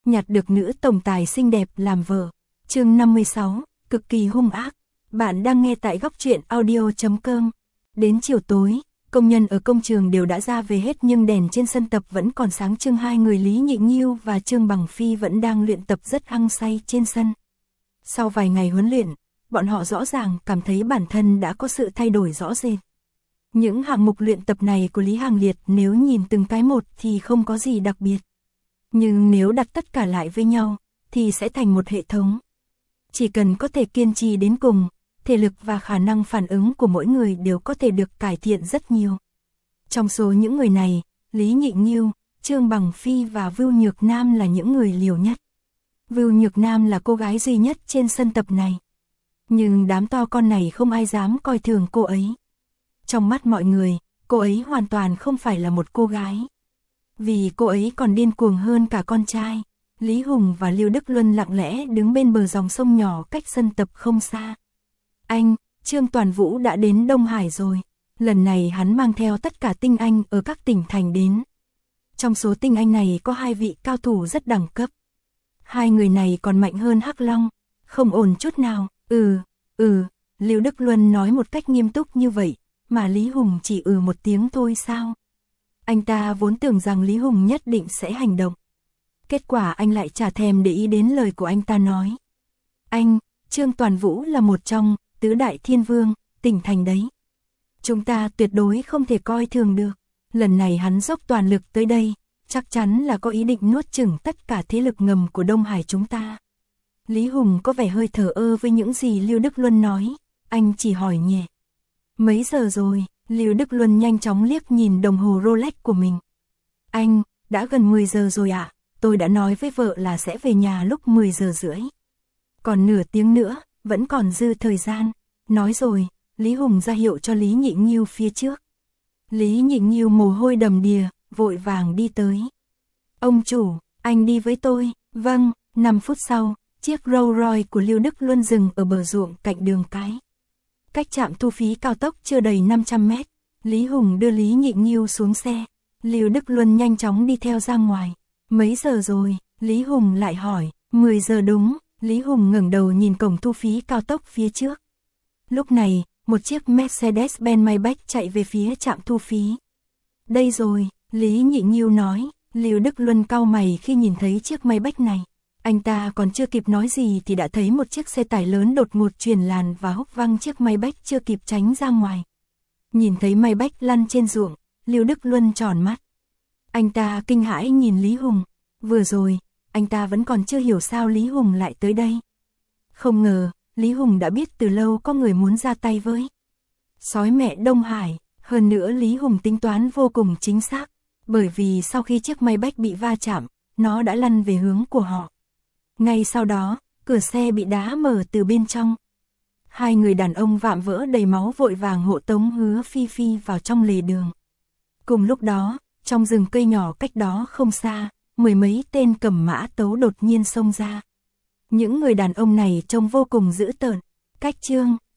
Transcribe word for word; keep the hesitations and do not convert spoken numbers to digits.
nhặt được nữ tổng tài xinh đẹp làm vợ. Chương năm mươi sáu, cực kỳ hung ác. Bạn đang nghe tại góc truyện audio chấm com. Đến chiều tối, công nhân ở công trường đều đã ra về hết nhưng đèn trên sân tập vẫn còn sáng trưng. Hai người Lý Nhị Nghiêu và Trương Bằng Phi vẫn đang luyện tập rất hăng say trên sân. Sau vài ngày huấn luyện, bọn họ rõ ràng cảm thấy bản thân đã có sự thay đổi rõ rệt. Những hạng mục luyện tập này của Lý Hàng Liệt nếu nhìn từng cái một thì không có gì đặc biệt. Nhưng nếu đặt tất cả lại với nhau, thì sẽ thành một hệ thống. Chỉ cần có thể kiên trì đến cùng, thể lực và khả năng phản ứng của mỗi người đều có thể được cải thiện rất nhiều. Trong số những người này, Lý Nhị Nghiêu, Trương Bằng Phi và Vưu Nhược Nam là những người liều nhất. Vưu Nhược Nam là cô gái duy nhất trên sân tập này. Nhưng đám to con này không ai dám coi thường cô ấy. Trong mắt mọi người, cô ấy hoàn toàn không phải là một cô gái. Vì cô ấy còn điên cuồng hơn cả con trai. Lý Hùng và Lưu Đức Luân lặng lẽ đứng bên bờ dòng sông nhỏ cách sân tập không xa. Anh, Trương Toàn Vũ đã đến Đông Hải rồi. Lần này hắn mang theo tất cả tinh anh ở các tỉnh thành đến. Trong số tinh anh này có hai vị cao thủ rất đẳng cấp. Hai người này còn mạnh hơn Hắc Long. Không ổn chút nào. Ừ, ừ, Lưu Đức Luân nói một cách nghiêm túc như vậy, mà Lý Hùng chỉ ừ một tiếng thôi sao? Anh ta vốn tưởng rằng Lý Hùng nhất định sẽ hành động. Kết quả anh lại chả thèm để ý đến lời của anh ta nói. Anh, Trương Toàn Vũ là một trong tứ đại thiên vương, tỉnh thành đấy. Chúng ta tuyệt đối không thể coi thường được. Lần này hắn dốc toàn lực tới đây, chắc chắn là có ý định nuốt chửng tất cả thế lực ngầm của Đông Hải chúng ta. Lý Hùng có vẻ hơi thờ ơ với những gì Lưu Đức Luân nói, anh chỉ hỏi nhẹ. Mấy giờ rồi? Lưu Đức Luân nhanh chóng liếc nhìn đồng hồ Rolex của mình. Anh, đã gần mười giờ rồi ạ, à? Tôi đã nói với vợ là sẽ về nhà lúc mười giờ rưỡi. Còn nửa tiếng nữa, vẫn còn dư thời gian. Nói rồi, Lý Hùng ra hiệu cho Lý Nhị Nghiêu phía trước. Lý Nhị Nghiêu mồ hôi đầm đìa, vội vàng đi tới. Ông chủ, anh đi với tôi. Vâng, năm phút sau, chiếc Rolls Royce của Lưu Đức Luân dừng ở bờ ruộng cạnh đường cái. Cách trạm thu phí cao tốc chưa đầy năm trăm mét, Lý Hùng đưa Lý Nhị Nghiêu xuống xe. Lưu Đức Luân nhanh chóng đi theo ra ngoài. Mấy giờ rồi? Lý Hùng lại hỏi. mười giờ đúng. Lý Hùng ngẩng đầu nhìn cổng thu phí cao tốc phía trước. Lúc này, một chiếc Mercedes-Benz Maybach chạy về phía trạm thu phí. Đây rồi, Lý Nhị Nghiêu nói. Lưu Đức Luân cau mày khi nhìn thấy chiếc Maybach này. Anh ta còn chưa kịp nói gì thì đã thấy một chiếc xe tải lớn đột ngột chuyển làn và húc văng chiếc Maybach chưa kịp tránh ra ngoài. Nhìn thấy Maybach lăn trên ruộng, Lưu Đức Luân tròn mắt. Anh ta kinh hãi nhìn Lý Hùng. Vừa rồi, anh ta vẫn còn chưa hiểu sao Lý Hùng lại tới đây. Không ngờ, Lý Hùng đã biết từ lâu có người muốn ra tay với sói mẹ Đông Hải. Hơn nữa Lý Hùng tính toán vô cùng chính xác. Bởi vì sau khi chiếc Maybach bị va chạm, nó đã lăn về hướng của họ. Ngay sau đó, cửa xe bị đá mở từ bên trong. Hai người đàn ông vạm vỡ đầy máu vội vàng hộ tống Hứa Phi Phi vào trong lề đường. Cùng lúc đó, trong rừng cây nhỏ cách đó không xa, mười mấy tên cầm mã tấu đột nhiên xông ra. Những người đàn ông này trông vô cùng dữ tợn. Cách Trương,